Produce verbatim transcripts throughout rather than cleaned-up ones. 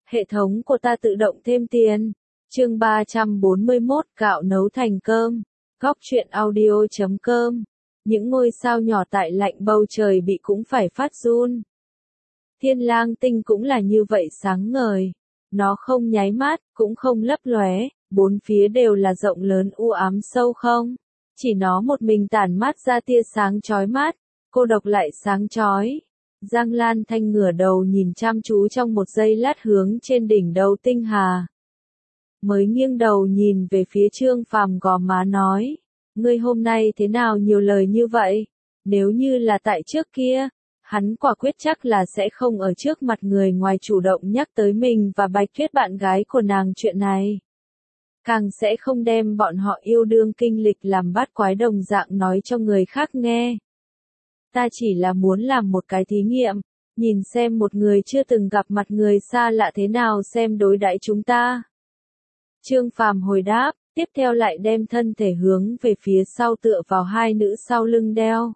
Hệ thống của ta tự động thêm tiền. Chương ba trăm bốn mươi mốt Gạo nấu thành cơm. Góc truyện audio chấm com. Những ngôi sao nhỏ tại lạnh bầu trời bị cũng phải phát run. Thiên lang tinh cũng là như vậy sáng ngời. Nó không nháy mắt, cũng không lấp lóe, bốn phía đều là rộng lớn u ám sâu không. Chỉ nó một mình tản mát ra tia sáng chói mắt, cô độc lại sáng chói. Giang Lan Thanh ngửa đầu nhìn chăm chú trong một giây lát hướng trên đỉnh đầu tinh hà. Mới nghiêng đầu nhìn về phía Trương Phàm gò má nói, ngươi hôm nay thế nào nhiều lời như vậy? Nếu như là tại trước kia, hắn quả quyết chắc là sẽ không ở trước mặt người ngoài chủ động nhắc tới mình và Bạch Tuyết bạn gái của nàng chuyện này. Càng sẽ không đem bọn họ yêu đương kinh lịch làm bát quái đồng dạng nói cho người khác nghe. Ta chỉ là muốn làm một cái thí nghiệm, nhìn xem một người chưa từng gặp mặt người xa lạ thế nào xem đối đãi chúng ta. Trương Phàm hồi đáp, tiếp theo lại đem thân thể hướng về phía sau tựa vào hai nữ sau lưng đeo.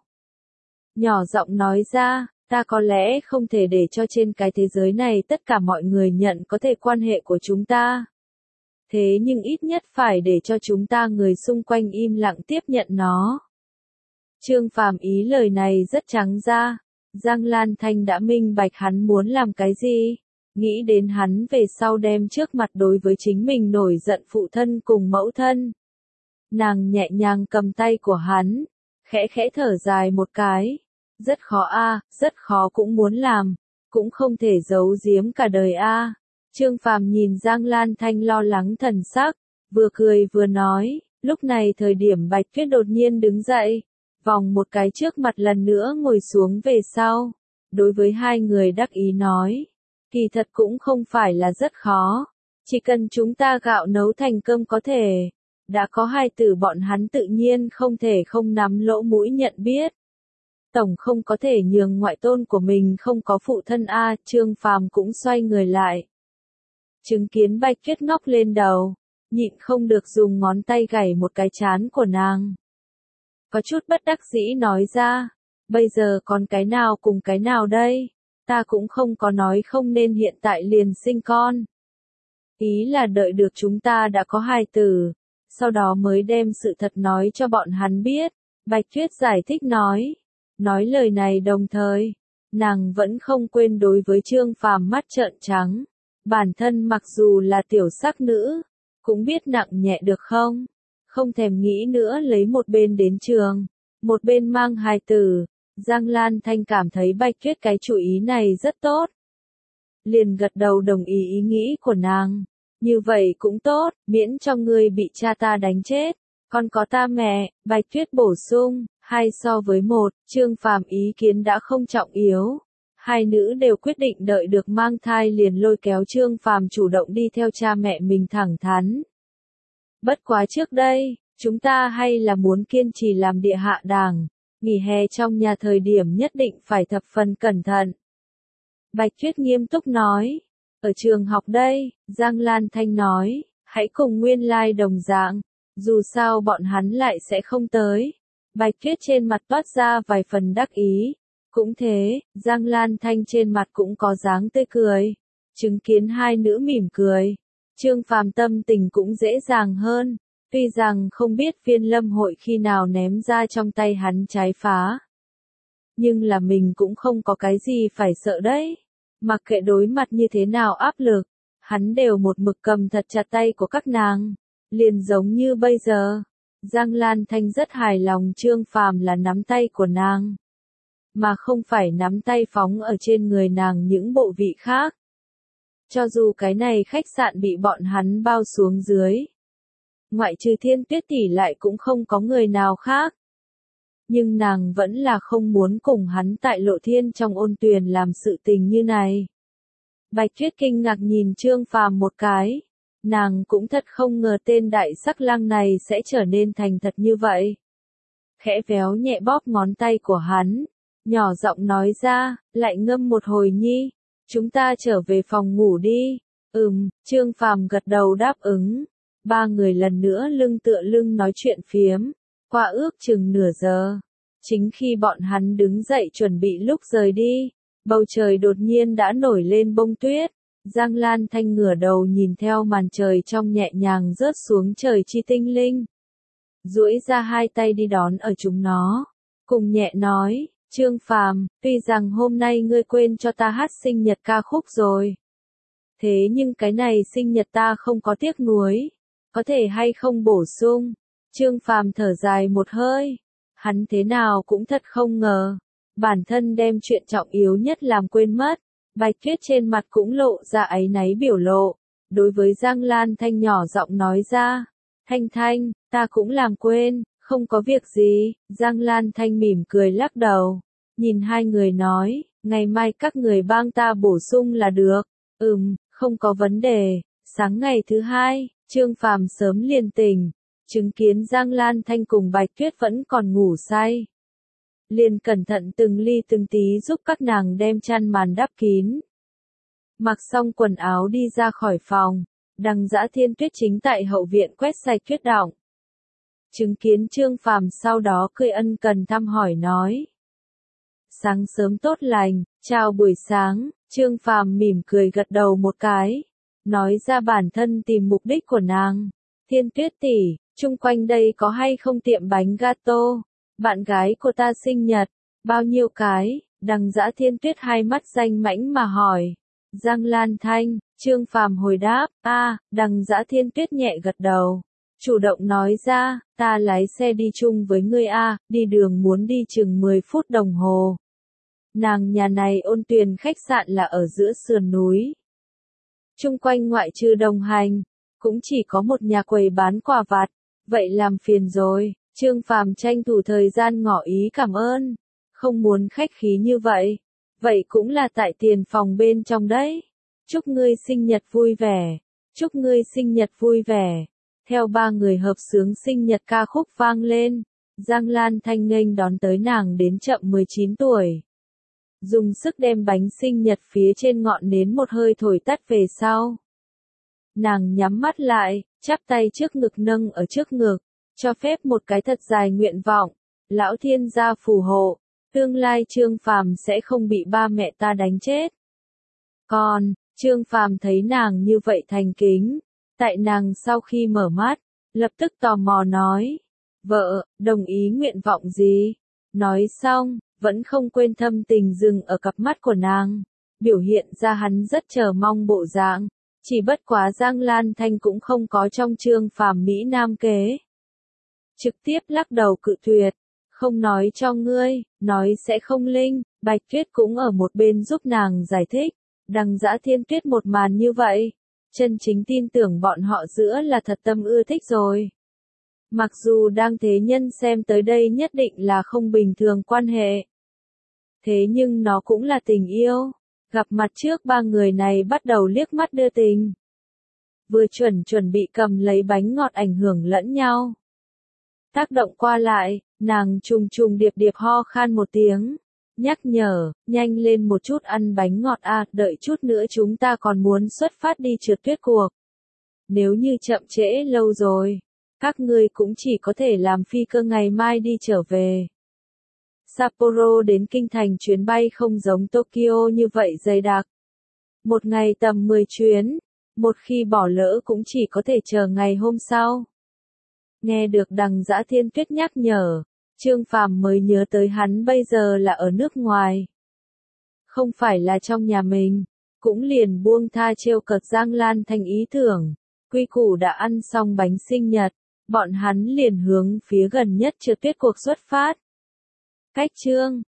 Nhỏ giọng nói ra, ta có lẽ không thể để cho trên cái thế giới này tất cả mọi người nhận có thể quan hệ của chúng ta. Thế nhưng ít nhất phải để cho chúng ta người xung quanh im lặng tiếp nhận nó. Trương Phàm ý lời này rất trắng ra, Giang Lan Thanh đã minh bạch hắn muốn làm cái gì, nghĩ đến hắn về sau đem trước mặt đối với chính mình nổi giận phụ thân cùng mẫu thân. Nàng nhẹ nhàng cầm tay của hắn, khẽ khẽ thở dài một cái, rất khó a, rất khó cũng muốn làm, cũng không thể giấu giếm cả đời a. Trương Phàm nhìn Giang Lan Thanh lo lắng thần sắc, vừa cười vừa nói, lúc này thời điểm Bạch Tuyết đột nhiên đứng dậy, vòng một cái trước mặt lần nữa ngồi xuống về sau, đối với hai người đắc ý nói, kỳ thật cũng không phải là rất khó, chỉ cần chúng ta gạo nấu thành cơm có thể, đã có hai từ bọn hắn tự nhiên không thể không nắm lỗ mũi nhận biết. Tổng không có thể nhường ngoại tôn của mình không có phụ thân a, Trương Phàm cũng xoay người lại. Chứng kiến Bạch Tuyết ngóc lên đầu, nhịn không được dùng ngón tay gảy một cái trán của nàng. Có chút bất đắc dĩ nói ra, bây giờ còn cái nào cùng cái nào đây, ta cũng không có nói không nên hiện tại liền sinh con. Ý là đợi được chúng ta đã có hài tử, sau đó mới đem sự thật nói cho bọn hắn biết, Bạch Tuyết giải thích nói. Nói lời này đồng thời, nàng vẫn không quên đối với Trương Phàm mắt trợn trắng. Bản thân mặc dù là tiểu sắc nữ, cũng biết nặng nhẹ được không? Không thèm nghĩ nữa lấy một bên đến trường, một bên mang hài tử. Giang Lan Thanh cảm thấy Bạch Tuyết cái chủ ý này rất tốt. Liền gật đầu đồng ý ý nghĩ của nàng. Như vậy cũng tốt, miễn cho ngươi bị cha ta đánh chết. Còn có ta mẹ, Bạch Tuyết bổ sung, hai so với một, Trương Phàm ý kiến đã không trọng yếu. Hai nữ đều quyết định đợi được mang thai liền lôi kéo Trương Phàm chủ động đi theo cha mẹ mình thẳng thắn. Bất quá trước đây, chúng ta hay là muốn kiên trì làm địa hạ đàng, nghỉ hè trong nhà thời điểm nhất định phải thập phần cẩn thận. Bạch Tuyết nghiêm túc nói, ở trường học đây, Giang Lan Thanh nói, hãy cùng nguyên lai like đồng dạng, dù sao bọn hắn lại sẽ không tới. Bạch Tuyết trên mặt toát ra vài phần đắc ý. Cũng thế, Giang Lan Thanh trên mặt cũng có dáng tươi cười. Chứng kiến hai nữ mỉm cười, Trương Phàm tâm tình cũng dễ dàng hơn. Tuy rằng không biết Phiên Lâm hội khi nào ném ra trong tay hắn trái phá. Nhưng là mình cũng không có cái gì phải sợ đấy. Mặc kệ đối mặt như thế nào áp lực, hắn đều một mực cầm thật chặt tay của các nàng. Liền giống như bây giờ, Giang Lan Thanh rất hài lòng Trương Phàm là nắm tay của nàng. Mà không phải nắm tay phóng ở trên người nàng những bộ vị khác. Cho dù cái này khách sạn bị bọn hắn bao xuống dưới. Ngoại trừ Thiên Tuyết tỷ lại cũng không có người nào khác. Nhưng nàng vẫn là không muốn cùng hắn tại Lộ Thiên trong ôn tuyền làm sự tình như này. Bạch Tuyết kinh ngạc nhìn Trương Phàm một cái. Nàng cũng thật không ngờ tên đại sắc lang này sẽ trở nên thành thật như vậy. Khẽ véo nhẹ bóp ngón tay của hắn. Nhỏ giọng nói ra, lại ngâm một hồi nhi, chúng ta trở về phòng ngủ đi. Ừm, Trương Phàm gật đầu đáp ứng. Ba người lần nữa lưng tựa lưng nói chuyện phiếm, qua ước chừng nửa giờ. Chính khi bọn hắn đứng dậy chuẩn bị lúc rời đi, bầu trời đột nhiên đã nổi lên bông tuyết. Giang Lan Thanh ngửa đầu nhìn theo màn trời trong nhẹ nhàng rớt xuống trời chi tinh linh. Duỗi ra hai tay đi đón ở chúng nó. Cùng nhẹ nói, Trương Phàm, tuy rằng hôm nay ngươi quên cho ta hát sinh nhật ca khúc rồi. Thế nhưng cái này sinh nhật ta không có tiếc nuối. Có thể hay không bổ sung? Trương Phàm thở dài một hơi. Hắn thế nào cũng thật không ngờ. Bản thân đem chuyện trọng yếu nhất làm quên mất. Bạch Tuyết trên mặt cũng lộ ra áy náy biểu lộ. Đối với Giang Lan Thanh nhỏ giọng nói ra. Thanh Thanh, ta cũng làm quên, không có việc gì. Giang Lan Thanh mỉm cười lắc đầu. Nhìn hai người nói, ngày mai các người bang ta bổ sung là được. Ừm, không có vấn đề. Sáng ngày thứ hai, Trương Phàm sớm liền tỉnh. Chứng kiến Giang Lan Thanh cùng Bạch Tuyết vẫn còn ngủ say. Liền cẩn thận từng ly từng tí giúp các nàng đem chăn màn đắp kín. Mặc xong quần áo đi ra khỏi phòng, Đằng Dã Thiên Tuyết chính tại hậu viện quét sạch tuyết đọng. Chứng kiến Trương Phàm sau đó cười ân cần thăm hỏi nói. Sáng sớm tốt lành, chào buổi sáng, Trương Phàm mỉm cười gật đầu một cái. Nói ra bản thân tìm mục đích của nàng. Thiên Tuyết tỷ, chung quanh đây có hay không tiệm bánh gato? Bạn gái của ta sinh nhật, bao nhiêu cái? Đằng Dã Thiên Tuyết hai mắt danh mãnh mà hỏi. Giang Lan Thanh, Trương Phàm hồi đáp, a, Đằng Dã Thiên Tuyết nhẹ gật đầu. Chủ động nói ra, ta lái xe đi chung với ngươi a, đi đường muốn đi chừng mười phút đồng hồ. Nàng nhà này Ôn Tuyền khách sạn là ở giữa sườn núi. Chung quanh ngoại trừ đồng hành, cũng chỉ có một nhà quầy bán quà vặt, vậy làm phiền rồi. Trương Phàm tranh thủ thời gian ngỏ ý cảm ơn, không muốn khách khí như vậy. Vậy cũng là tại tiền phòng bên trong đấy. Chúc ngươi sinh nhật vui vẻ, chúc ngươi sinh nhật vui vẻ. Theo ba người hợp xướng sinh nhật ca khúc vang lên, Giang Lan Thanh nghênh đón tới nàng đến chậm mười chín tuổi. Dùng sức đem bánh sinh nhật phía trên ngọn nến một hơi thổi tắt về sau. Nàng nhắm mắt lại, chắp tay trước ngực nâng ở trước ngực, cho phép một cái thật dài nguyện vọng. Lão thiên gia phù hộ, tương lai Trương Phàm sẽ không bị ba mẹ ta đánh chết. Còn, Trương Phàm thấy nàng như vậy thành kính, tại nàng sau khi mở mắt, lập tức tò mò nói, vợ, đồng ý nguyện vọng gì? Nói xong, vẫn không quên thâm tình dừng ở cặp mắt của nàng, biểu hiện ra hắn rất chờ mong bộ dạng, chỉ bất quá Giang Lan Thanh cũng không có trong Trương Phàm Mỹ Nam kế. Trực tiếp lắc đầu cự tuyệt, không nói cho ngươi, nói sẽ không linh. Bạch Tuyết cũng ở một bên giúp nàng giải thích. Đằng Dã Thiên Tuyết một màn như vậy, chân chính tin tưởng bọn họ giữa là thật tâm ưa thích rồi. Mặc dù đang thế nhân xem tới đây nhất định là không bình thường quan hệ. Thế nhưng nó cũng là tình yêu. Gặp mặt trước ba người này bắt đầu liếc mắt đưa tình. Vừa chuẩn chuẩn bị cầm lấy bánh ngọt ảnh hưởng lẫn nhau. Tác động qua lại, nàng trùng trùng điệp điệp ho khan một tiếng. Nhắc nhở, nhanh lên một chút ăn bánh ngọt a, đợi chút nữa chúng ta còn muốn xuất phát đi trượt tuyết cuộc. Nếu như chậm trễ lâu rồi, các ngươi cũng chỉ có thể làm phi cơ ngày mai đi trở về. Sapporo đến Kinh Thành chuyến bay không giống Tokyo như vậy dày đặc. Một ngày tầm mười chuyến, một khi bỏ lỡ cũng chỉ có thể chờ ngày hôm sau. Nghe được Đằng Dã Thiên Tuyết nhắc nhở, Trương Phàm mới nhớ tới hắn bây giờ là ở nước ngoài. Không phải là trong nhà mình, cũng liền buông tha trêu cợt Giang Lan Thanh ý tưởng. Quy củ đã ăn xong bánh sinh nhật, bọn hắn liền hướng phía gần nhất trượt tuyết cuộc xuất phát. Cách chương